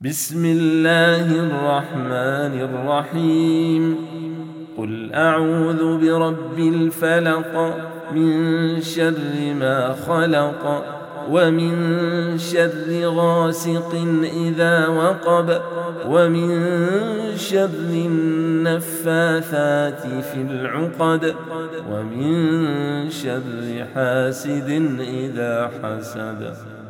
بسم الله الرحمن الرحيم. قل أعوذ برب الفلق، من شر ما خلق، ومن شر غاسق إذا وقب، ومن شر النفاثات في العقد، ومن شر حاسد إذا حسد.